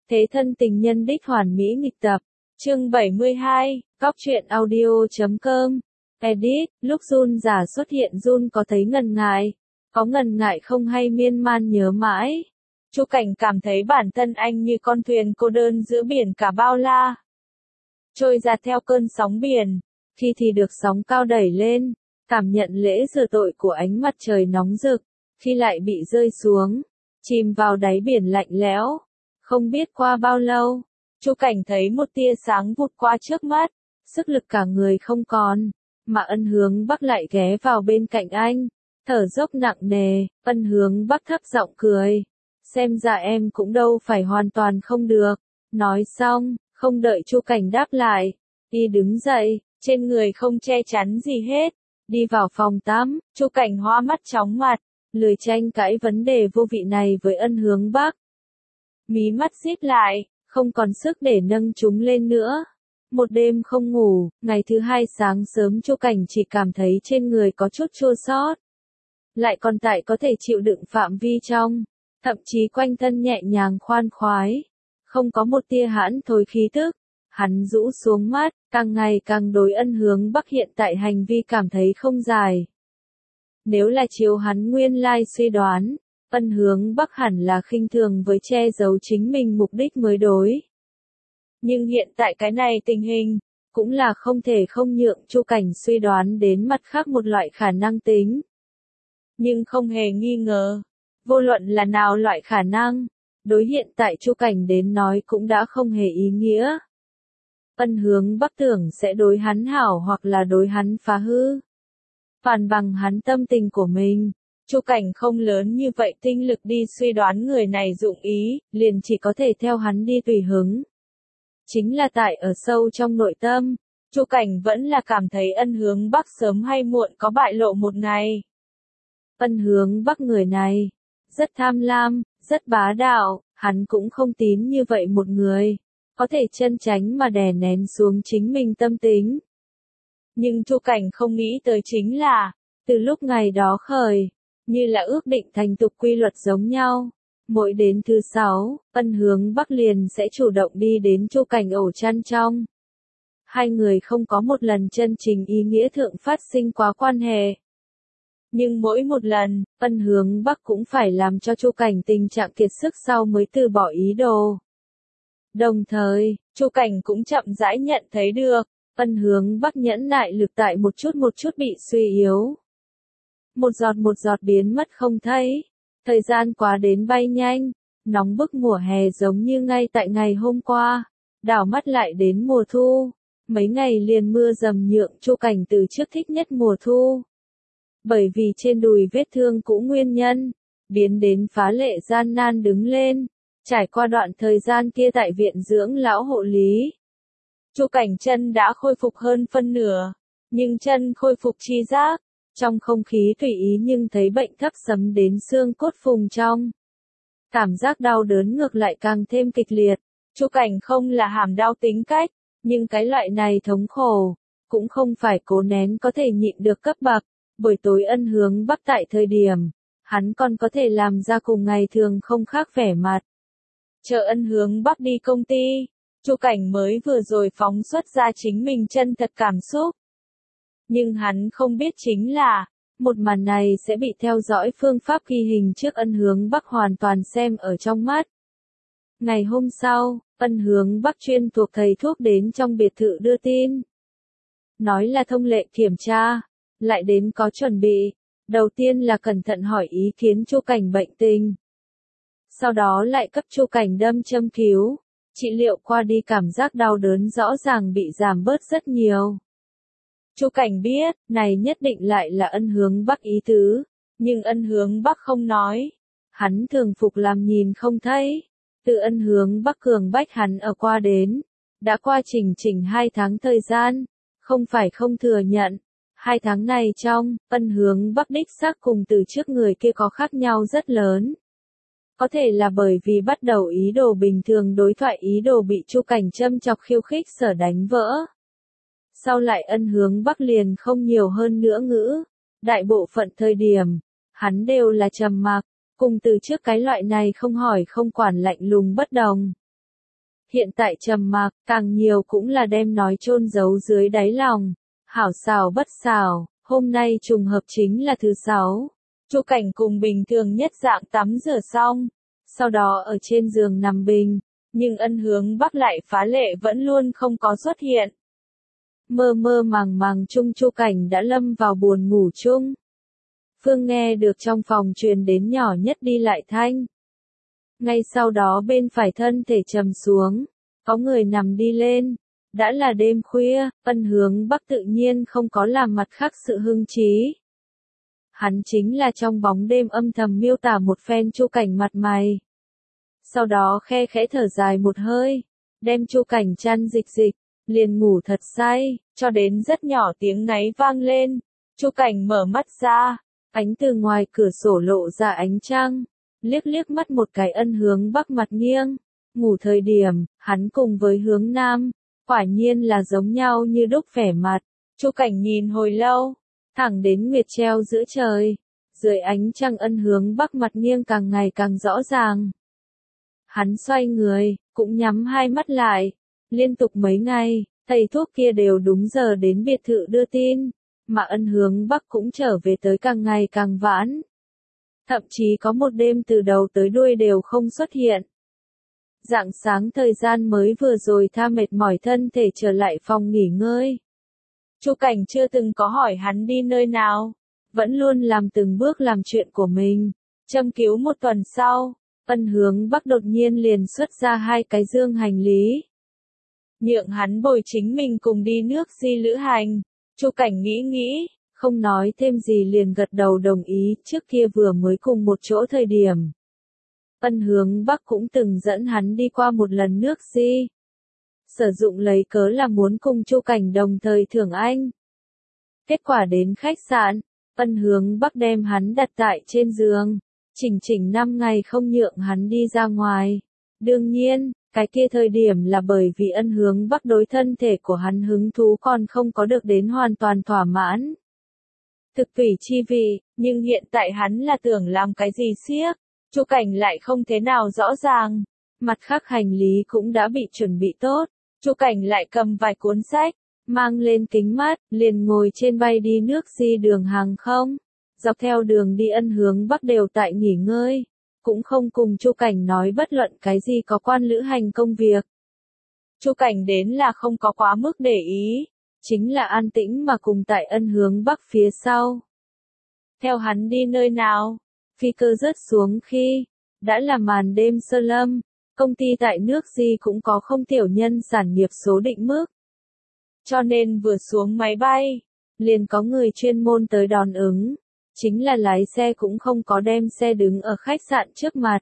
Thế thân tình nhân đích hoàn mỹ nghịch tập. Chương 72, Cóc truyện audio.com. Edit, lúc Jun giả xuất hiện Jun có thấy ngần ngại. Có ngần ngại không hay miên man nhớ mãi. Chu Cảnh cảm thấy bản thân anh như con thuyền cô đơn giữa biển cả bao la. Trôi ra theo cơn sóng biển, khi thì được sóng cao đẩy lên, cảm nhận lễ rửa tội của ánh mặt trời nóng rực, khi lại bị rơi xuống, chìm vào đáy biển lạnh lẽo. Không biết qua bao lâu, Chu Cảnh thấy một tia sáng vụt qua trước mắt, sức lực cả người không còn, mà Ân Hướng Bắc lại ghé vào bên cạnh anh, thở dốc nặng nề. Ân Hướng Bắc thấp giọng cười, xem ra em cũng đâu phải hoàn toàn không được. Nói xong, không đợi Chu Cảnh đáp lại, y đứng dậy, trên người không che chắn gì hết, đi vào phòng tắm. Chu Cảnh hoa mắt chóng mặt, lười tranh cãi vấn đề vô vị này với Ân Hướng Bắc. Mí mắt díp lại, không còn sức để nâng chúng lên nữa. Một đêm không ngủ, ngày thứ hai sáng sớm Chu Cảnh chỉ cảm thấy trên người có chút chua xót, lại còn tại có thể chịu đựng phạm vi trong, thậm chí quanh thân nhẹ nhàng khoan khoái, không có một tia hãn thối khí tức. Hắn rũ xuống mắt, càng ngày càng đối Ân Hướng Bắc hiện tại hành vi cảm thấy không dài. Nếu là chiếu hắn nguyên lai suy đoán, Ân Hướng Bắc hẳn là khinh thường với che giấu chính mình mục đích mới đối. Nhưng hiện tại cái này tình hình, cũng là không thể không nhượng Chu Cảnh suy đoán đến mặt khác một loại khả năng tính. Nhưng không hề nghi ngờ, vô luận là nào loại khả năng, đối hiện tại Chu Cảnh đến nói cũng đã không hề ý nghĩa. Ân Hướng Bắc tưởng sẽ đối hắn hảo hoặc là đối hắn phá hư. Phản bằng hắn tâm tình của mình, Chu Cảnh không lớn như vậy tinh lực đi suy đoán người này dụng ý, liền chỉ có thể theo hắn đi tùy hứng. Chính là tại ở sâu trong nội tâm, Chu Cảnh vẫn là cảm thấy Ân Hướng Bắc sớm hay muộn có bại lộ một ngày. Ân Hướng Bắc người này, rất tham lam, rất bá đạo, hắn cũng không tín như vậy một người, có thể chân chánh mà đè nén xuống chính mình tâm tính. Nhưng Chu Cảnh không nghĩ tới chính là, từ lúc ngày đó khởi, như là ước định thành tục quy luật giống nhau, mỗi đến thứ 6, Ân Hướng Bắc liền sẽ chủ động đi đến Chu Cảnh ổ chăn trong. Hai người không có một lần chân chính ý nghĩa thượng phát sinh quá quan hệ. Nhưng mỗi một lần, Ân Hướng Bắc cũng phải làm cho Chu Cảnh tình trạng kiệt sức sau mới từ bỏ ý đồ. Đồng thời, Chu Cảnh cũng chậm rãi nhận thấy được, Ân Hướng Bắc nhẫn nại lực tại một chút bị suy yếu. Một giọt biến mất không thấy. Thời gian quá đến bay nhanh, nóng bức mùa hè giống như ngay tại ngày hôm qua, đảo mắt lại đến mùa thu. Mấy ngày liền mưa dầm nhượng Chu Cảnh từ trước thích nhất mùa thu. Bởi vì trên đùi vết thương cũ nguyên nhân, biến đến phá lệ gian nan đứng lên, trải qua đoạn thời gian kia tại viện dưỡng lão hộ lý. Chu Cảnh chân đã khôi phục hơn phân nửa, nhưng chân khôi phục chi giác, trong không khí tùy ý nhưng thấy bệnh thấp sấm đến xương cốt phùng trong. Cảm giác đau đớn ngược lại càng thêm kịch liệt. Chu Cảnh không là hàm đau tính cách, nhưng cái loại này thống khổ, cũng không phải cố nén có thể nhịn được cấp bậc. Buổi tối Ân Hướng Bắc tại thời điểm, hắn còn có thể làm ra cùng ngày thường không khác vẻ mặt. Chờ Ân Hướng Bắc đi công ty, Chu Cảnh mới vừa rồi phóng xuất ra chính mình chân thật cảm xúc. Nhưng hắn không biết chính là, một màn này sẽ bị theo dõi phương pháp ghi hình trước Ân Hướng Bắc hoàn toàn xem ở trong mắt. Ngày hôm sau, Ân Hướng Bắc chuyên thuộc thầy thuốc đến trong biệt thự đưa tin. Nói là thông lệ kiểm tra, lại đến có chuẩn bị. Đầu tiên là cẩn thận hỏi ý kiến Chu Cảnh bệnh tình. Sau đó lại cấp Chu Cảnh đâm châm cứu. Trị liệu qua đi cảm giác đau đớn rõ ràng bị giảm bớt rất nhiều. Chu Cảnh biết, này nhất định lại là Ân Hướng Bắc ý tứ, nhưng Ân Hướng Bắc không nói. Hắn thường phục làm nhìn không thấy. Từ Ân Hướng Bắc cường bách hắn ở qua đến, đã qua chỉnh 2 tháng thời gian, không phải không thừa nhận. 2 tháng này trong, Ân Hướng Bắc đích xác cùng từ trước người kia có khác nhau rất lớn. Có thể là bởi vì bắt đầu ý đồ bình thường đối thoại ý đồ bị Chu Cảnh châm chọc khiêu khích sở đánh vỡ. Sau lại Ân Hướng Bắc liền không nhiều hơn nữa ngữ. Đại bộ phận thời điểm, hắn đều là trầm mặc, cùng từ trước cái loại này không hỏi không quản lạnh lùng bất đồng. Hiện tại trầm mặc, càng nhiều cũng là đem nói chôn giấu dưới đáy lòng. Hảo xảo bất xảo, hôm nay trùng hợp chính là thứ 6. Chu Cảnh cùng bình thường nhất dạng tắm rửa xong, sau đó ở trên giường nằm bình, nhưng Ân Hướng Bắc lại phá lệ vẫn luôn không có xuất hiện. Mơ mơ màng màng chung Chu Cảnh đã lâm vào buồn ngủ chung. Phương nghe được trong phòng truyền đến nhỏ nhất đi lại thanh. Ngay sau đó bên phải thân thể trầm xuống, có người nằm đi lên. Đã là đêm khuya, Ân Hướng Bắc tự nhiên không có làm mặt khác sự hưng trí. Hắn chính là trong bóng đêm âm thầm miêu tả một phen Chu Cảnh mặt mày. Sau đó khe khẽ thở dài một hơi, đem Chu Cảnh chăn dịch, liền ngủ thật say, cho đến rất nhỏ tiếng ngáy vang lên. Chu Cảnh mở mắt ra, ánh từ ngoài cửa sổ lộ ra ánh trăng, liếc mắt một cái Ân Hướng Bắc mặt nghiêng. Ngủ thời điểm, hắn cùng với Hướng Nam, quả nhiên là giống nhau như đúc vẻ mặt. Chu Cảnh nhìn hồi lâu, thẳng đến nguyệt treo giữa trời, dưới ánh trăng Ân Hướng Bắc mặt nghiêng càng ngày càng rõ ràng. Hắn xoay người, cũng nhắm hai mắt lại, liên tục mấy ngày, thầy thuốc kia đều đúng giờ đến biệt thự đưa tin, mà Ân Hướng Bắc cũng trở về tới càng ngày càng vãn. Thậm chí có một đêm từ đầu tới đuôi đều không xuất hiện. Rạng sáng thời gian mới vừa rồi tha mệt mỏi thân thể trở lại phòng nghỉ ngơi. Chu Cảnh chưa từng có hỏi hắn đi nơi nào, vẫn luôn làm từng bước làm chuyện của mình. Châm cứu một tuần sau, Ân Hướng Bắc đột nhiên liền xuất ra 2 cái dương hành lý. Nhượng hắn bồi chính mình cùng đi nước Di lữ hành. Chu Cảnh nghĩ, không nói thêm gì liền gật đầu đồng ý. Trước kia vừa mới cùng một chỗ thời điểm, Ân Hướng Bắc cũng từng dẫn hắn đi qua một lần nước Di. Sử dụng lấy cớ là muốn cùng Chu Cảnh đồng thời thưởng anh. Kết quả đến khách sạn, Ân Hướng Bắc đem hắn đặt tại trên giường, chỉnh 5 ngày không nhượng hắn đi ra ngoài. Đương nhiên, cái kia thời điểm là bởi vì Ân Hướng Bắc đối thân thể của hắn hứng thú còn không có được đến hoàn toàn thỏa mãn. Thực tùy chi vị, nhưng hiện tại hắn là tưởng làm cái gì siếc, Chu Cảnh lại không thế nào rõ ràng. Mặt khác hành lý cũng đã bị chuẩn bị tốt, Chu Cảnh lại cầm vài cuốn sách, mang lên kính mát, liền ngồi trên bay đi nước Di đường hàng không. Dọc theo đường đi Ân Hướng Bắc đều tại nghỉ ngơi, cũng không cùng Chu Cảnh nói bất luận cái gì có quan lữ hành công việc. Chu Cảnh đến là không có quá mức để ý, chính là an tĩnh mà cùng tại Ân Hướng Bắc phía sau. Theo hắn đi nơi nào, phi cơ rớt xuống khi, đã là màn đêm sơ lâm, công ty tại nước Di cũng có không tiểu nhân sản nghiệp số định mức. Cho nên vừa xuống máy bay, liền có người chuyên môn tới đón ứng, chính là lái xe cũng không có đem xe đứng ở khách sạn trước mặt,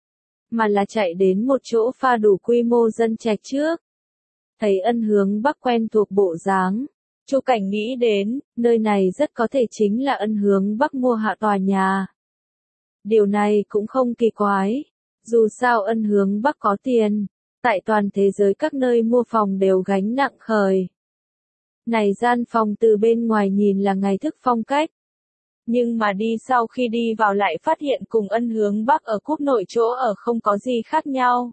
mà là chạy đến một chỗ pha đủ quy mô dân trạch trước. Thấy Ân Hướng Bắc quen thuộc bộ dáng, Chu Cảnh nghĩ đến, nơi này rất có thể chính là Ân Hướng Bắc mua hạ tòa nhà. Điều này cũng không kỳ quái, dù sao Ân Hướng Bắc có tiền, tại toàn thế giới các nơi mua phòng đều gánh nặng khởi. Này gian phòng từ bên ngoài nhìn là ngày thức phong cách, nhưng mà đi sau khi đi vào lại phát hiện cùng Ân Hướng Bắc ở quốc nội chỗ ở không có gì khác nhau.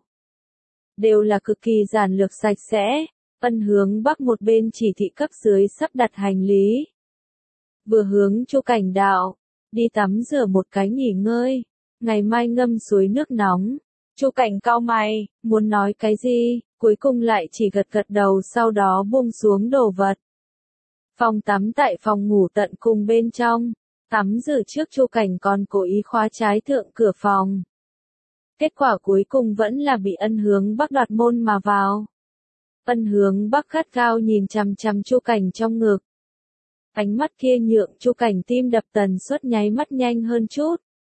Đều là cực kỳ giản lược sạch sẽ. Ân Hướng Bắc một bên chỉ thị cấp dưới sắp đặt hành lý, vừa hướng Chu Cảnh đạo, đi tắm rửa một cái nghỉ ngơi, ngày mai ngâm suối nước nóng. Chu Cảnh cau mày, muốn nói cái gì, cuối cùng lại chỉ gật đầu sau đó buông xuống đồ vật. Phòng tắm tại phòng ngủ tận cùng bên trong, tắm rửa trước Chu Cảnh còn cố ý khóa trái thượng cửa phòng. Kết quả cuối cùng vẫn là bị Ân Hướng Bắc đoạt môn mà vào. Ân Hướng Bắc gắt gao nhìn chằm chằm Chu Cảnh trong ngực. Ánh mắt kia nhượng Chu Cảnh tim đập tần suất nháy mắt nhanh hơn chút.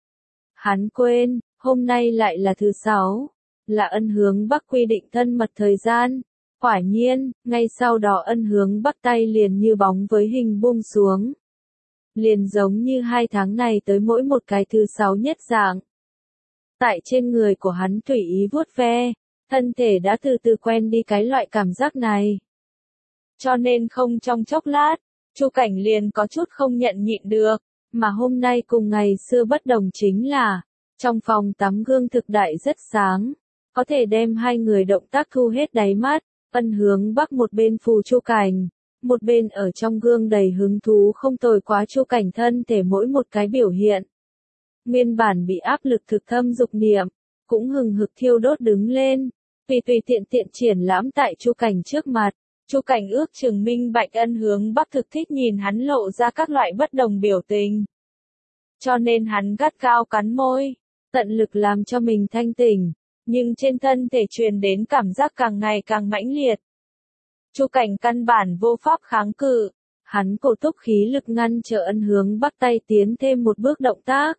Hắn quên, hôm nay lại là thứ 6, là Ân Hướng Bắc quy định thân mật thời gian. Quả nhiên, ngay sau đó Ân Hướng Bắc tay liền như bóng với hình buông xuống. Liền giống như 2 tháng này tới mỗi một cái thứ 6 nhất dạng. Tại trên người của hắn tùy ý vuốt ve, thân thể đã từ từ quen đi cái loại cảm giác này. Cho nên không trong chốc lát, Chu Cảnh liền có chút không nhận nhịn được, mà hôm nay cùng ngày xưa bất đồng chính là, trong phòng tắm gương thực đại rất sáng, có thể đem hai người động tác thu hết đáy mắt. Ân Hướng Bắc một bên phù Chu Cảnh, một bên ở trong gương đầy hứng thú không tồi quá Chu Cảnh thân thể mỗi một cái biểu hiện. Nguyên bản bị áp lực thực thâm dục niệm, cũng hừng hực thiêu đốt đứng lên, tùy tiện triển lãm tại Chu Cảnh trước mặt. Chu Cảnh ước chừng minh bạch Ân Hướng Bắc thực thích nhìn hắn lộ ra các loại bất đồng biểu tình. Cho nên hắn gắt gao cắn môi, tận lực làm cho mình thanh tỉnh, nhưng trên thân thể truyền đến cảm giác càng ngày càng mãnh liệt. Chu Cảnh căn bản vô pháp kháng cự, hắn cổ túc khí lực ngăn trở Ân Hướng Bắc tay tiến thêm một bước động tác.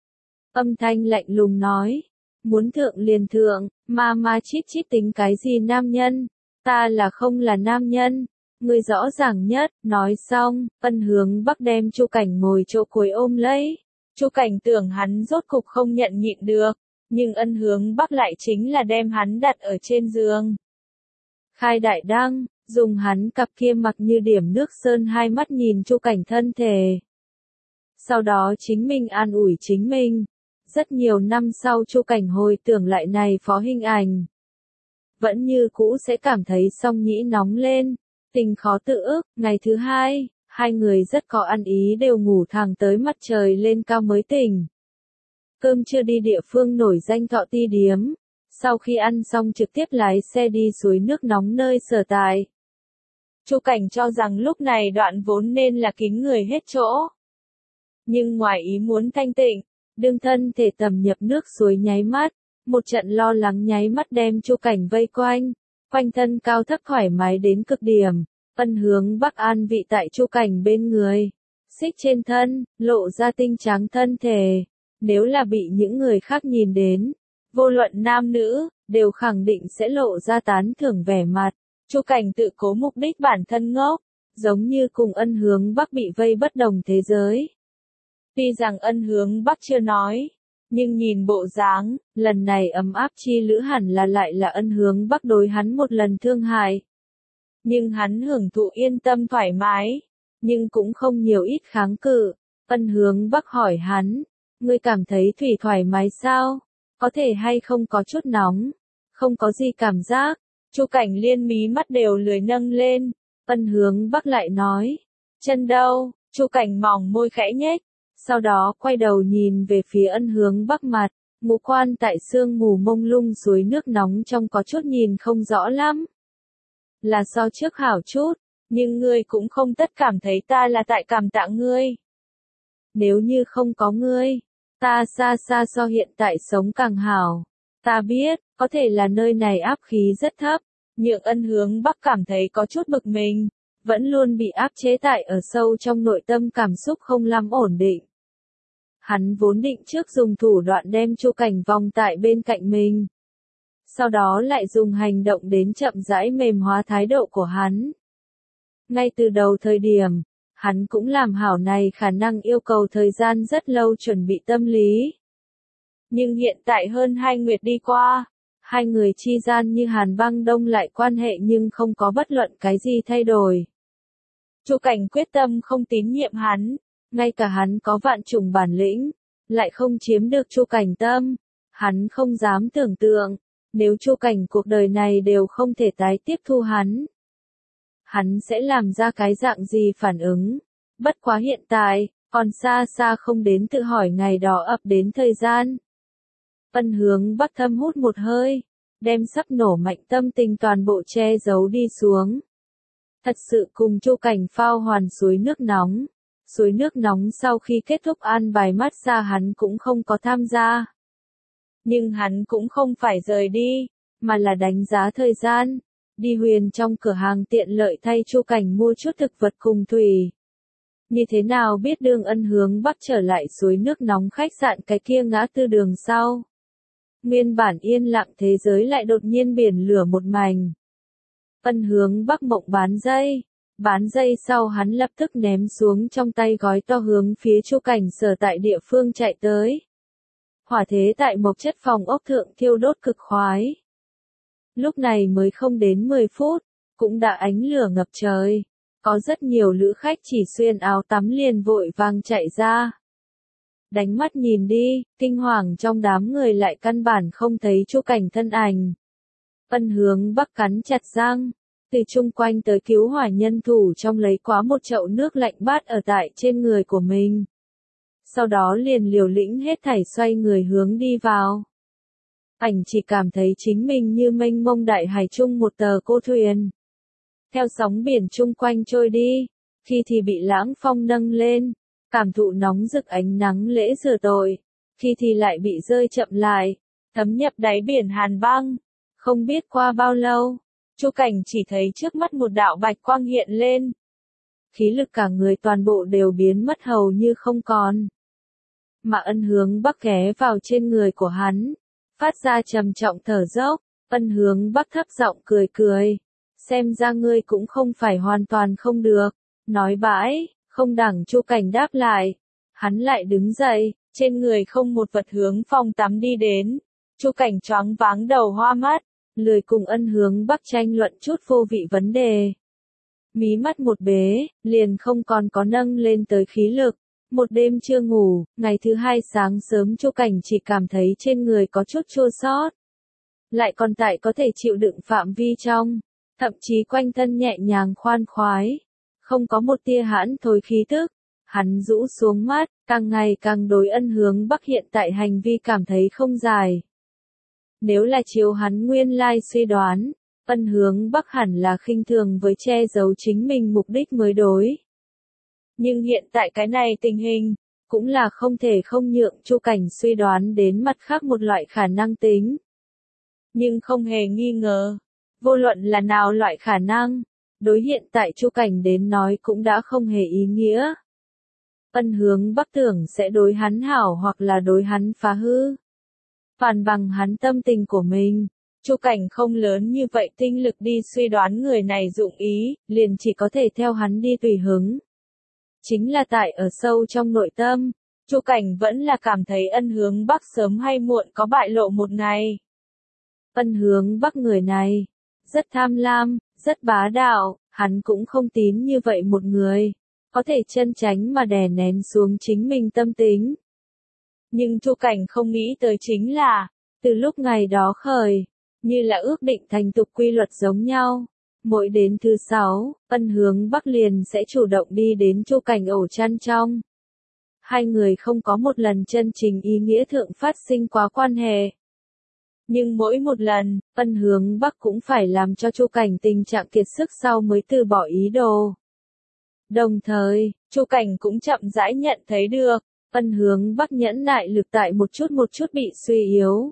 Âm thanh lạnh lùng nói, muốn thượng liền thượng, mà chít tính cái gì nam nhân, ta là không là nam nhân, ngươi rõ ràng nhất. Nói xong, Ân Hướng Bắc đem Chu Cảnh ngồi chỗ cuối ôm lấy. Chu Cảnh tưởng hắn rốt cục không nhận nhịn được, nhưng Ân Hướng Bắc lại chính là đem hắn đặt ở trên giường. Khai đại đăng, dùng hắn cặp kia mặc như điểm nước sơn hai mắt nhìn Chu Cảnh thân thể. Sau đó chính mình an ủi chính mình. Rất nhiều năm sau Chu Cảnh hồi tưởng lại này phó hình ảnh. Vẫn như cũ sẽ cảm thấy song nhĩ nóng lên, tình khó tự ức. Ngày thứ hai, hai người rất có ăn ý đều ngủ thẳng tới mặt trời lên cao mới tỉnh. Cơm trưa đi địa phương nổi danh Thọ Ti Điếm. Sau khi ăn xong trực tiếp lái xe đi suối nước nóng nơi sở tại. Chu Cảnh cho rằng lúc này đoạn vốn nên là kín người hết chỗ. Nhưng ngoài ý muốn thanh tịnh, đương thân thể tầm nhập nước suối nháy mắt, một trận lo lắng nháy mắt đem Chu Cảnh vây quanh, quanh thân cao thấp thoải mái đến cực điểm. Ân Hướng Bắc an vị tại Chu Cảnh bên người, xích trên thân, lộ ra tinh trắng thân thể. Nếu là bị những người khác nhìn đến, vô luận nam nữ, đều khẳng định sẽ lộ ra tán thưởng vẻ mặt. Chu Cảnh tự cố mục đích bản thân ngốc, giống như cùng Ân Hướng Bắc bị vây bất đồng thế giới. Tuy rằng Ân Hướng Bắc chưa nói, nhưng nhìn bộ dáng, lần này ấm áp chi lữ hẳn là lại là Ân Hướng Bắc đối hắn một lần thương hại. Nhưng hắn hưởng thụ yên tâm thoải mái, nhưng cũng không nhiều ít kháng cự. Ân Hướng Bắc hỏi hắn, ngươi cảm thấy thủy thoải mái sao? Có thể hay không có chút nóng? Không có gì cảm giác. Chu Cảnh liên mí mắt đều lười nâng lên. Ân Hướng Bắc lại nói, chân đâu? Chu Cảnh mỏng môi khẽ nhếch, sau đó quay đầu nhìn về phía Ân Hướng Bắc mặt, ngũ quan tại sương mù mông lung suối nước nóng trong có chút nhìn không rõ lắm. Là so trước hảo chút, nhưng ngươi cũng không tất cảm thấy ta là tại cảm tạ ngươi. Nếu như không có ngươi, ta xa so hiện tại sống càng hảo. Ta biết, có thể là nơi này áp khí rất thấp, nhưng Ân Hướng Bắc cảm thấy có chút bực mình, vẫn luôn bị áp chế tại ở sâu trong nội tâm cảm xúc không lắm ổn định. Hắn vốn định trước dùng thủ đoạn đem Chu Cảnh vòng tại bên cạnh mình. Sau đó lại dùng hành động đến chậm rãi mềm hóa thái độ của hắn. Ngay từ đầu thời điểm, hắn cũng làm hảo này khả năng yêu cầu thời gian rất lâu chuẩn bị tâm lý. Nhưng hiện tại hơn 2 nguyệt đi qua, hai người chi gian như hàn băng đông lại quan hệ nhưng không có bất luận cái gì thay đổi. Chu Cảnh quyết tâm không tín nhiệm hắn, ngay cả hắn có vạn chủng bản lĩnh, lại không chiếm được Chu Cảnh tâm. Hắn không dám tưởng tượng, nếu Chu Cảnh cuộc đời này đều không thể tái tiếp thu hắn sẽ làm ra cái dạng gì phản ứng. Bất quá hiện tại, còn xa không đến tự hỏi ngày đó ập đến thời gian. Ân Hướng Bắc thâm hút một hơi, đem sắp nổ mạnh tâm tình toàn bộ che giấu đi xuống. Thật sự cùng Chu Cảnh phao hoàn suối nước nóng. Suối nước nóng sau khi kết thúc an bài massage hắn cũng không có tham gia. Nhưng hắn cũng không phải rời đi, mà là đánh giá thời gian. Đi Huyền trong cửa hàng tiện lợi thay Chu Cảnh mua chút thực vật cùng thủy. Như thế nào biết đường Ân Hướng Bắc trở lại suối nước nóng khách sạn cái kia ngã tư đường sau. Nguyên bản yên lặng thế giới lại đột nhiên biển lửa một mảnh. Ân Hướng Bắc mộng bán dây sau hắn lập tức ném xuống trong tay gói to hướng phía Chu Cảnh sở tại địa phương chạy tới. Hỏa thế tại mộc chất phòng ốc thượng thiêu đốt cực khoái. Lúc này mới không đến 10 phút, cũng đã ánh lửa ngập trời. Có rất nhiều lữ khách chỉ xuyên áo tắm liền vội vàng chạy ra. Đánh mắt nhìn đi, kinh hoàng trong đám người lại căn bản không thấy Chu Cảnh thân ảnh. Ân Hướng Bắc cắn chặt răng, từ chung quanh tới cứu hỏa nhân thủ trong lấy quá một chậu nước lạnh bát ở tại trên người của mình. Sau đó liền liều lĩnh hết thảy xoay người hướng đi vào. Ảnh chỉ cảm thấy chính mình như mênh mông đại hải chung một tờ cô thuyền. Theo sóng biển chung quanh trôi đi, khi thì bị lãng phong nâng lên, cảm thụ nóng rực ánh nắng lễ rửa tội, khi thì lại bị rơi chậm lại, thấm nhập đáy biển hàn băng. Không biết qua bao lâu, Chu Cảnh chỉ thấy trước mắt một đạo bạch quang hiện lên. Khí lực cả người toàn bộ đều biến mất hầu như không còn. Mà Ân Hướng Bắc ghé vào trên người của hắn, phát ra trầm trọng thở dốc. Ân Hướng Bắc thấp giọng cười cười, xem ra ngươi cũng không phải hoàn toàn không được. Nói bãi, không đẳng Chu Cảnh đáp lại, hắn lại đứng dậy, trên người không một vật hướng phòng tắm đi đến. Chu Cảnh choáng váng đầu hoa mắt, lười cùng Ân Hướng Bắc tranh luận chút vô vị vấn đề. Mí mắt một bế, liền không còn có nâng lên tới khí lực. Một đêm chưa ngủ, ngày thứ hai sáng sớm Chu Cảnh chỉ cảm thấy trên người có chút chua xót, lại còn tại có thể chịu đựng phạm vi trong, thậm chí quanh thân nhẹ nhàng khoan khoái, không có một tia hãn thối khí tức. Hắn rũ xuống mắt, càng ngày càng đối Ân Hướng Bắc hiện tại hành vi cảm thấy không giải. Nếu là chiếu hắn nguyên lai suy đoán, Ân Hướng Bắc hẳn là khinh thường với che giấu chính mình mục đích mới đối. Nhưng hiện tại cái này tình hình, cũng là không thể không nhượng Chu Cảnh suy đoán đến mặt khác một loại khả năng tính. Nhưng không hề nghi ngờ, vô luận là nào loại khả năng, đối hiện tại Chu Cảnh đến nói cũng đã không hề ý nghĩa. Ân Hướng Bắc tưởng sẽ đối hắn hảo hoặc là đối hắn phá hư. Phản bằng hắn tâm tình của mình, Chu Cảnh không lớn như vậy tinh lực đi suy đoán người này dụng ý, liền chỉ có thể theo hắn đi tùy hứng. Chính là tại ở sâu trong nội tâm, Chu Cảnh vẫn là cảm thấy Ân Hướng Bắc sớm hay muộn có bại lộ một ngày. Ân Hướng Bắc người này, rất tham lam, rất bá đạo, hắn cũng không tín như vậy một người, có thể chân chánh mà đè nén xuống chính mình tâm tính. Nhưng Chu Cảnh không nghĩ tới chính là, từ lúc ngày đó khởi, như là ước định thành tục quy luật giống nhau. Mỗi đến thứ 6, Ân Hướng Bắc liền sẽ chủ động đi đến Chu Cảnh ổ chăn trong. Hai người không có một lần chân chính ý nghĩa thượng phát sinh quá quan hệ. Nhưng mỗi một lần, Ân Hướng Bắc cũng phải làm cho Chu Cảnh tình trạng kiệt sức sau mới từ bỏ ý đồ. Đồng thời, Chu Cảnh cũng chậm rãi nhận thấy được, Ân Hướng Bắc nhẫn nại lực tại một chút bị suy yếu.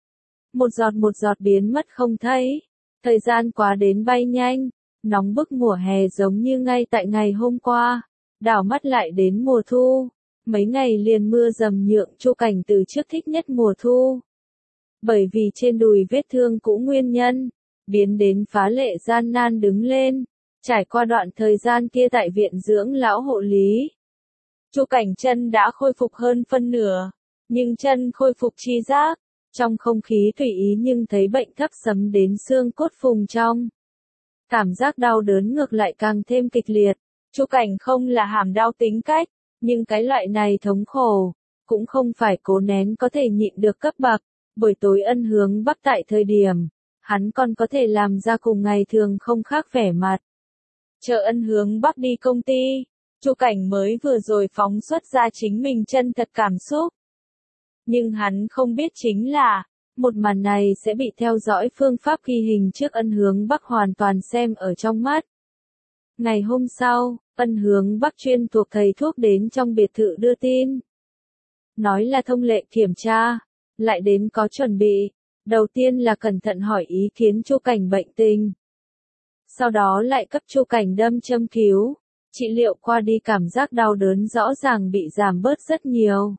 Một giọt biến mất không thấy. Thời gian quá đến bay nhanh, nóng bức mùa hè giống như ngay tại ngày hôm qua, đảo mắt lại đến mùa thu, mấy ngày liền mưa dầm nhượng Chu Cảnh từ trước thích nhất mùa thu. Bởi vì trên đùi vết thương cũ nguyên nhân, biến đến phá lệ gian nan đứng lên, trải qua đoạn thời gian kia tại viện dưỡng lão hộ lý. Chu Cảnh chân đã khôi phục hơn phân nửa, nhưng chân khôi phục chi giác. Trong không khí tùy ý nhưng thấy bệnh thấp sấm đến xương cốt phùng trong. Cảm giác đau đớn ngược lại càng thêm kịch liệt. Chu Cảnh không là hàm đau tính cách, nhưng cái loại này thống khổ, cũng không phải cố nén có thể nhịn được cấp bậc. Buổi tối Ân Hướng Bắc tại thời điểm, hắn còn có thể làm ra cùng ngày thường không khác vẻ mặt. Chờ Ân Hướng Bắc đi công ty, Chu Cảnh mới vừa rồi phóng xuất ra chính mình chân thật cảm xúc. Nhưng hắn không biết chính là, một màn này sẽ bị theo dõi phương pháp ghi hình trước Ân Hướng Bắc hoàn toàn xem ở trong mắt. Ngày hôm sau, Ân Hướng Bắc chuyên thuộc thầy thuốc đến trong biệt thự đưa tin. Nói là thông lệ kiểm tra, lại đến có chuẩn bị. Đầu tiên là cẩn thận hỏi ý kiến Chu Cảnh bệnh tình. Sau đó lại cấp Chu Cảnh đâm châm cứu. Trị liệu qua đi cảm giác đau đớn rõ ràng bị giảm bớt rất nhiều.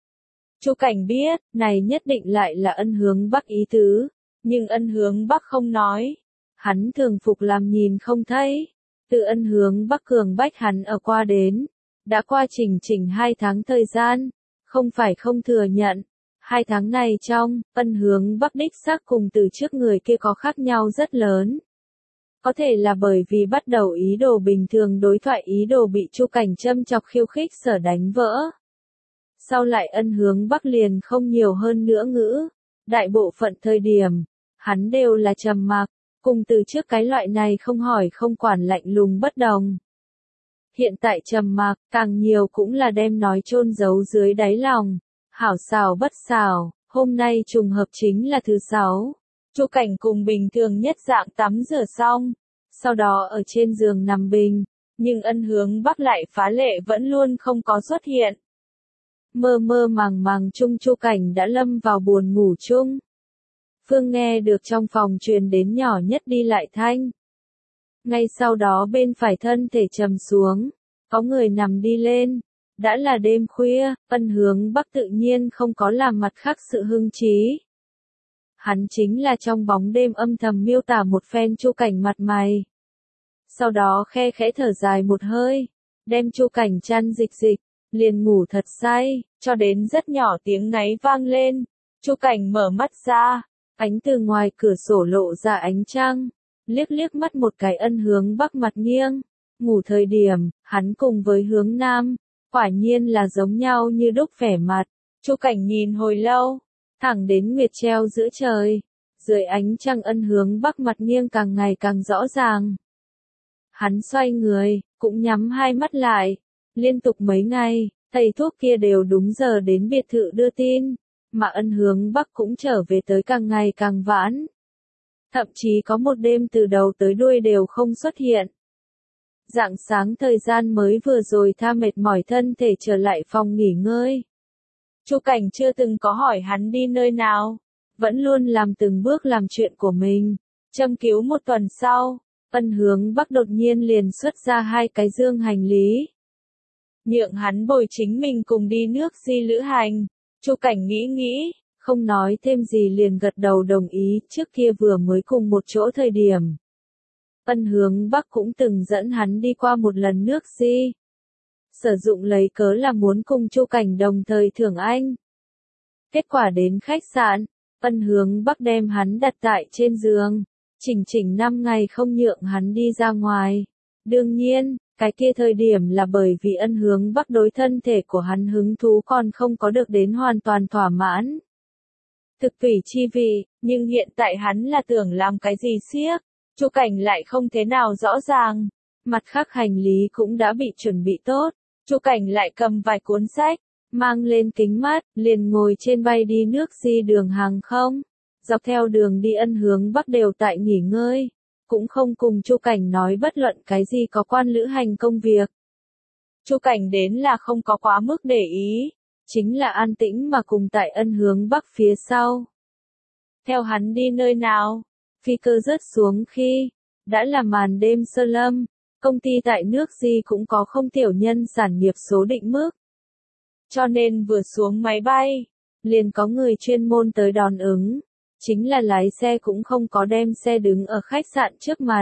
Chu Cảnh biết, này nhất định lại là Ân Hướng Bắc ý tứ, nhưng Ân Hướng Bắc không nói. Hắn thường phục làm nhìn không thấy. Từ Ân Hướng Bắc cường bách hắn ở qua đến, đã qua chỉnh 2 tháng thời gian, không phải không thừa nhận. 2 tháng này trong, Ân Hướng Bắc đích xác cùng từ trước người kia có khác nhau rất lớn. Có thể là bởi vì bắt đầu ý đồ bình thường đối thoại ý đồ bị Chu Cảnh châm chọc khiêu khích sở đánh vỡ. Sau lại Ân Hướng Bắc liền không nhiều hơn nữa ngữ. Đại bộ phận thời điểm, hắn đều là trầm mặc, cùng từ trước cái loại này không hỏi không quản lạnh lùng bất đồng. Hiện tại trầm mặc, càng nhiều cũng là đem nói chôn giấu dưới đáy lòng. Hảo xảo bất xảo, hôm nay trùng hợp chính là thứ 6. Chu Cảnh cùng bình thường nhất dạng tắm rửa xong, sau đó ở trên giường nằm bình, nhưng Ân Hướng Bắc lại phá lệ vẫn luôn không có xuất hiện. Mơ mơ màng màng chung Chu Cảnh đã lâm vào buồn ngủ chung. Phương nghe được trong phòng truyền đến nhỏ nhất đi lại thanh. Ngay sau đó bên phải thân thể trầm xuống, có người nằm đi lên. Đã là đêm khuya, Ân Hướng Bắc tự nhiên không có làm mặt khác sự hưng trí. Hắn chính là trong bóng đêm âm thầm miêu tả một phen Chu Cảnh mặt mày. Sau đó khe khẽ thở dài một hơi, đem Chu Cảnh chăn dịch dịch, liền ngủ thật say, cho đến rất nhỏ tiếng ngáy vang lên. Chu Cảnh mở mắt ra, ánh từ ngoài cửa sổ lộ ra ánh trăng, liếc liếc mắt một cái Ân Hướng Bắc mặt nghiêng. Ngủ thời điểm, hắn cùng với hướng nam, quả nhiên là giống nhau như đúc vẻ mặt. Chu Cảnh nhìn hồi lâu, thẳng đến nguyệt treo giữa trời, dưới ánh trăng Ân Hướng Bắc mặt nghiêng càng ngày càng rõ ràng. Hắn xoay người, cũng nhắm hai mắt lại, liên tục mấy ngày, thầy thuốc kia đều đúng giờ đến biệt thự đưa tin, mà Ân Hướng Bắc cũng trở về tới càng ngày càng vãn. Thậm chí có một đêm từ đầu tới đuôi đều không xuất hiện. Rạng sáng thời gian mới vừa rồi tha mệt mỏi thân thể trở lại phòng nghỉ ngơi. Chu Cảnh chưa từng có hỏi hắn đi nơi nào, vẫn luôn làm từng bước làm chuyện của mình. Châm cứu một tuần sau, Ân Hướng Bắc đột nhiên liền xuất ra 2 cái dương hành lý. Nhượng hắn bồi chính mình cùng đi nước Di lữ hành. Chu Cảnh nghĩ nghĩ, không nói thêm gì liền gật đầu đồng ý. Trước kia vừa mới cùng một chỗ thời điểm, Ân Hướng Bắc cũng từng dẫn hắn đi qua một lần nước Di. Sử dụng lấy cớ là muốn cùng Chu Cảnh đồng thời thưởng anh. Kết quả đến khách sạn, Ân Hướng Bắc đem hắn đặt tại trên giường, chỉnh 5 ngày không nhượng hắn đi ra ngoài. Đương nhiên, cái kia thời điểm là bởi vì Ân Hướng Bắc đối thân thể của hắn hứng thú còn không có được đến hoàn toàn thỏa mãn. Thực tùy chi vị, nhưng hiện tại hắn là tưởng làm cái gì siếc, Chu Cảnh lại không thế nào rõ ràng. Mặt khác hành lý cũng đã bị chuẩn bị tốt, Chu Cảnh lại cầm vài cuốn sách, mang lên kính mát, liền ngồi trên bay đi nước Di đường hàng không. Dọc theo đường đi Ân Hướng Bắc đều tại nghỉ ngơi, cũng không cùng Chu Cảnh nói bất luận cái gì có quan lữ hành công việc. Chu Cảnh đến là không có quá mức để ý, chính là an tĩnh mà cùng tại Ân Hướng Bắc phía sau. Theo hắn đi nơi nào, phi cơ rớt xuống khi, đã là màn đêm sơ lâm, công ty tại nước Di cũng có không tiểu nhân sản nghiệp số định mức. Cho nên vừa xuống máy bay, liền có người chuyên môn tới đón ứng, chính là lái xe cũng không có đem xe đứng ở khách sạn trước mặt,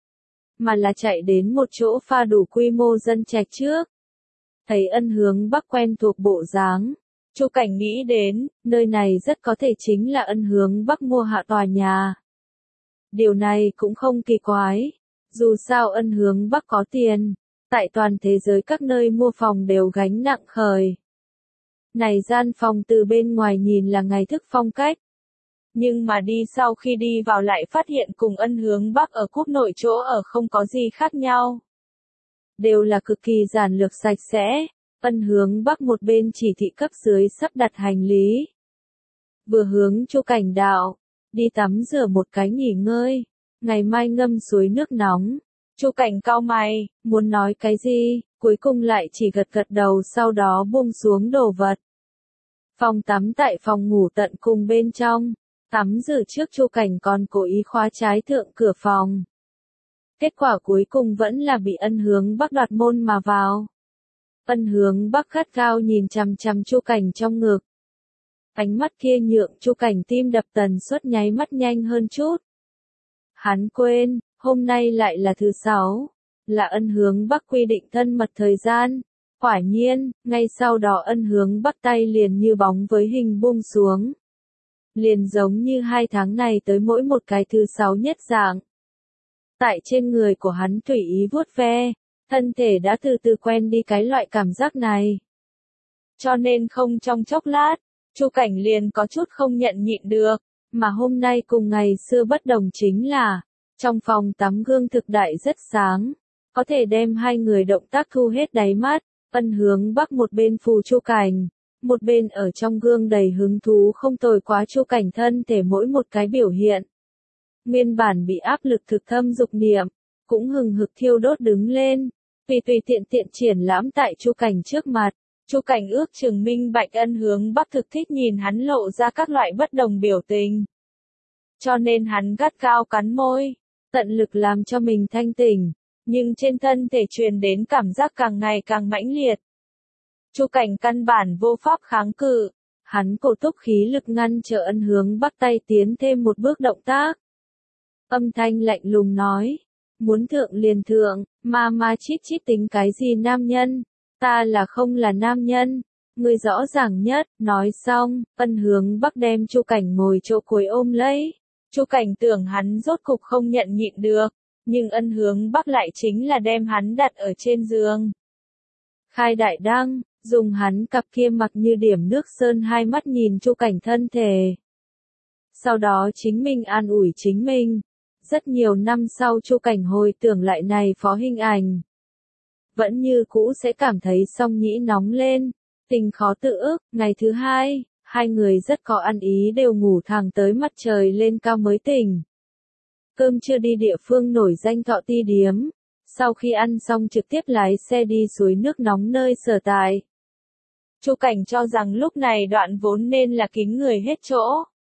mà là chạy đến một chỗ pha đủ quy mô dân trạch trước. Thấy Ân Hướng Bắc quen thuộc bộ dáng, Chu Cảnh nghĩ đến, nơi này rất có thể chính là Ân Hướng Bắc mua hạ tòa nhà. Điều này cũng không kỳ quái, dù sao Ân Hướng Bắc có tiền, tại toàn thế giới các nơi mua phòng đều gánh nặng khởi. Này gian phòng từ bên ngoài nhìn là ngày thức phong cách, nhưng mà đi sau khi đi vào lại phát hiện cùng Ân Hướng Bắc ở quốc nội chỗ ở không có gì khác nhau. Đều là cực kỳ giản lược sạch sẽ. Ân Hướng Bắc một bên chỉ thị cấp dưới sắp đặt hành lý, vừa hướng Chu Cảnh đạo, đi tắm rửa một cái nghỉ ngơi, ngày mai ngâm suối nước nóng. Chu Cảnh cau mày, muốn nói cái gì, cuối cùng lại chỉ gật gật đầu sau đó buông xuống đồ vật. Phòng tắm tại phòng ngủ tận cùng bên trong, tắm rửa trước Chu Cảnh còn cố ý khóa trái thượng cửa phòng. Kết quả cuối cùng vẫn là bị Ân Hướng Bắc đoạt môn mà vào. Ân Hướng Bắc gắt gao nhìn chằm chằm Chu Cảnh trong ngực. Ánh mắt kia nhượng Chu Cảnh tim đập tần suất nháy mắt nhanh hơn chút. Hắn quên, hôm nay lại là thứ 6, là Ân Hướng Bắc quy định thân mật thời gian. Quả nhiên, ngay sau đó Ân Hướng Bắc tay liền như bóng với hình buông xuống. Liền giống như 2 tháng này tới mỗi một cái thứ 6 nhất dạng. Tại trên người của hắn tùy ý vuốt ve, thân thể đã từ từ quen đi cái loại cảm giác này. cho nên không trong chốc lát, Chu Cảnh liền có chút không nhận nhịn được, mà hôm nay cùng ngày xưa bất đồng chính là, trong phòng tắm gương thực đại rất sáng, có thể đem hai người động tác thu hết đáy mắt, Ân Hướng Bắc một bên phù Chu Cảnh, một bên ở trong gương đầy hứng thú không tồi quá Chu Cảnh thân thể mỗi một cái biểu hiện. Nguyên bản bị áp lực thực thâm dục niệm, cũng hừng hực thiêu đốt đứng lên, tùy tiện triển lãm tại Chu Cảnh trước mặt. Chu Cảnh ước chừng minh bạch Ân Hướng Bắc thực thích nhìn hắn lộ ra các loại bất đồng biểu tình. Cho nên hắn gắt gao cắn môi, tận lực làm cho mình thanh tỉnh, nhưng trên thân thể truyền đến cảm giác càng ngày càng mãnh liệt. Chu Cảnh căn bản vô pháp kháng cự, hắn cổ túc khí lực ngăn trở Ân Hướng Bắc tay tiến thêm một bước động tác. Âm thanh lạnh lùng nói, muốn thượng liền thượng, mà chít tính cái gì nam nhân, ta là không là nam nhân, ngươi rõ ràng nhất, nói xong, Ân Hướng Bắc đem Chu Cảnh ngồi chỗ cuối ôm lấy. Chu Cảnh tưởng hắn rốt cục không nhận nhịn được, nhưng Ân Hướng Bắc lại chính là đem hắn đặt ở trên giường. Khai đại đăng, dùng hắn cặp kia mặc như điểm nước sơn hai mắt nhìn Chu Cảnh thân thể. Sau đó chính mình an ủi chính mình. Rất nhiều năm sau Chu Cảnh hồi tưởng lại này phó hình ảnh. Vẫn như cũ sẽ cảm thấy song nhĩ nóng lên, tình khó tự ức. Ngày thứ hai, hai người rất có ăn ý đều ngủ thẳng tới mặt trời lên cao mới tỉnh. Cơm trưa đi địa phương nổi danh Thọ Ti Điếm. Sau khi ăn xong trực tiếp lái xe đi suối nước nóng nơi sở tại. Chu Cảnh cho rằng lúc này đoạn vốn nên là kín người hết chỗ.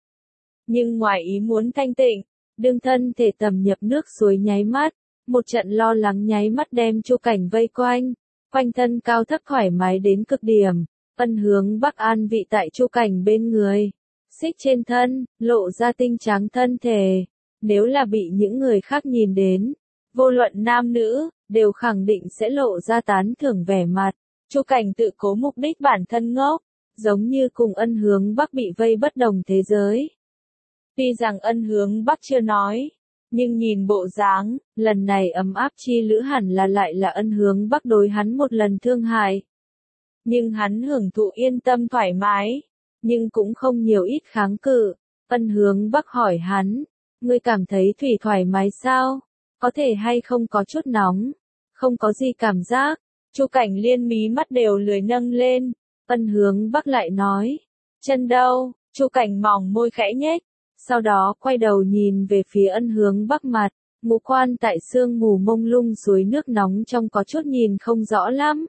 Nhưng ngoài ý muốn thanh tịnh, đương thân thể tầm nhập nước suối nháy mắt, một trận lo lắng nháy mắt đem Chu Cảnh vây quanh, quanh thân cao thấp thoải mái đến cực điểm, Ân Hướng Bắc an vị tại Chu Cảnh bên người, xích trên thân, lộ ra tinh tráng thân thể, nếu là bị những người khác nhìn đến, vô luận nam nữ, đều khẳng định sẽ lộ ra tán thưởng vẻ mặt. Chu Cảnh tự cố mục đích bản thân ngốc, giống như cùng Ân Hướng Bắc bị vây bất đồng thế giới. Tuy rằng Ân Hướng Bắc chưa nói, nhưng nhìn bộ dáng, lần này ấm áp chi lữ hẳn là lại là Ân Hướng Bắc đối hắn một lần thương hại. Nhưng hắn hưởng thụ yên tâm thoải mái, nhưng cũng không nhiều ít kháng cự. Ân Hướng Bắc hỏi hắn, ngươi cảm thấy thủy thoải mái sao? Có thể hay không có chút nóng? Không có gì cảm giác. Chu Cảnh liên mí mắt đều lười nâng lên. Ân Hướng Bắc lại nói, chân đâu? Chu Cảnh mỏng môi khẽ nhếch. Sau đó quay đầu nhìn về phía Ân Hướng Bắc mặt, ngũ quan tại sương mù mông lung suối nước nóng trong có chút nhìn không rõ lắm.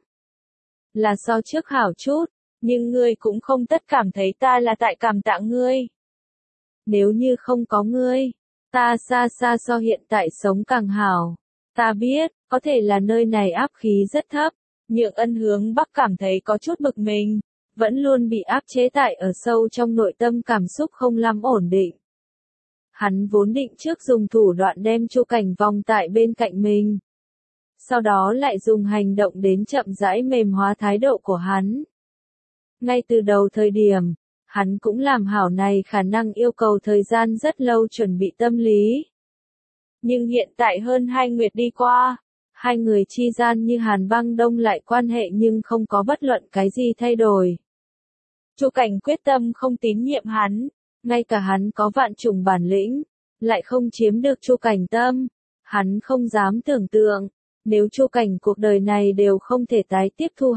Là so trước hảo chút, nhưng ngươi cũng không tất cảm thấy ta là tại cảm tạ ngươi. Nếu như không có ngươi, ta xa xa so hiện tại sống càng hảo. Ta biết, có thể là nơi này áp khí rất thấp, nhưng Ân Hướng Bắc cảm thấy có chút bực mình, vẫn luôn bị áp chế tại ở sâu trong nội tâm cảm xúc không lắm ổn định. Hắn vốn định trước dùng thủ đoạn đem Chu Cảnh vòng tại bên cạnh mình. Sau đó lại dùng hành động đến chậm rãi mềm hóa thái độ của hắn. Ngay từ đầu thời điểm, hắn cũng làm hảo này khả năng yêu cầu thời gian rất lâu chuẩn bị tâm lý. Nhưng hiện tại hơn 2 nguyệt đi qua, hai người chi gian như hàn băng đông lại quan hệ nhưng không có bất luận cái gì thay đổi. Chu Cảnh quyết tâm không tín nhiệm hắn, ngay cả hắn có vạn chủng bản lĩnh, lại không chiếm được Chu Cảnh tâm. Hắn không dám tưởng tượng, nếu Chu Cảnh cuộc đời này đều không thể tái tiếp thu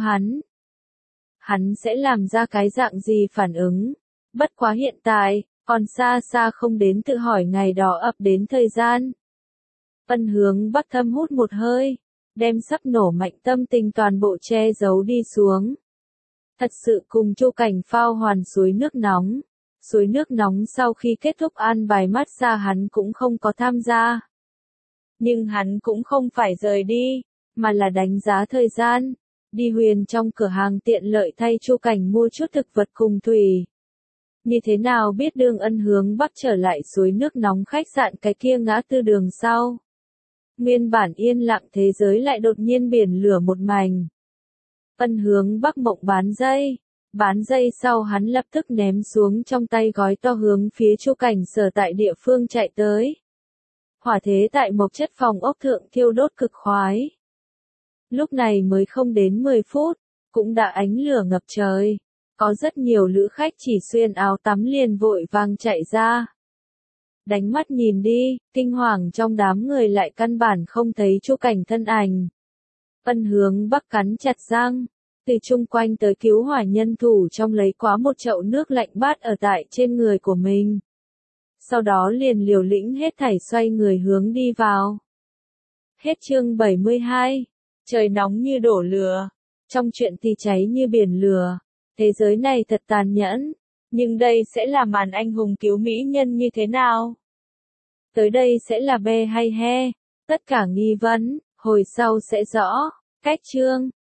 hắn sẽ làm ra cái dạng gì phản ứng. Bất quá hiện tại, còn xa xa không đến tự hỏi ngày đó ập đến thời gian. Ân Hướng Bắc thâm hút một hơi, đem sắp nổ mạnh tâm tình toàn bộ che giấu đi xuống. Thật sự cùng Chu Cảnh phao hoàn suối nước nóng. Suối nước nóng sau khi kết thúc an bài massage hắn cũng không có tham gia. Nhưng hắn cũng không phải rời đi, mà là đánh giá thời gian. Đi Huyền trong cửa hàng tiện lợi thay Chu Cảnh mua chút thực vật cùng thủy. Như thế nào biết đường Ân Hướng Bắc trở lại suối nước nóng khách sạn cái kia ngã tư đường sau. Nguyên bản yên lặng thế giới lại đột nhiên biển lửa một mảnh. Ân Hướng Bắc mộng bán dây sau hắn lập tức ném xuống trong tay gói to hướng phía Chu Cảnh sở tại địa phương chạy tới. Hỏa thế tại mộc chất phòng ốc thượng thiêu đốt cực khoái. Lúc này mới không đến 10 phút, cũng đã ánh lửa ngập trời. Có rất nhiều lữ khách chỉ xuyên áo tắm liền vội vàng chạy ra. Đánh mắt nhìn đi, kinh hoàng trong đám người lại căn bản không thấy Chu Cảnh thân ảnh. Ân hướng Bắc cắn chặt răng, từ chung quanh tới cứu hỏa nhân thủ trong lấy quá một chậu nước lạnh bát ở tại trên người của mình. Sau đó liền liều lĩnh hết thảy xoay người hướng đi vào. Hết chương 72. Trời nóng như đổ lửa. Trong chuyện thì cháy như biển lửa. Thế giới này thật tàn nhẫn. Nhưng đây sẽ là màn anh hùng cứu mỹ nhân như thế nào? Tới đây sẽ là B hay he? Tất cả nghi vấn, hồi sau sẽ rõ. Cách chương.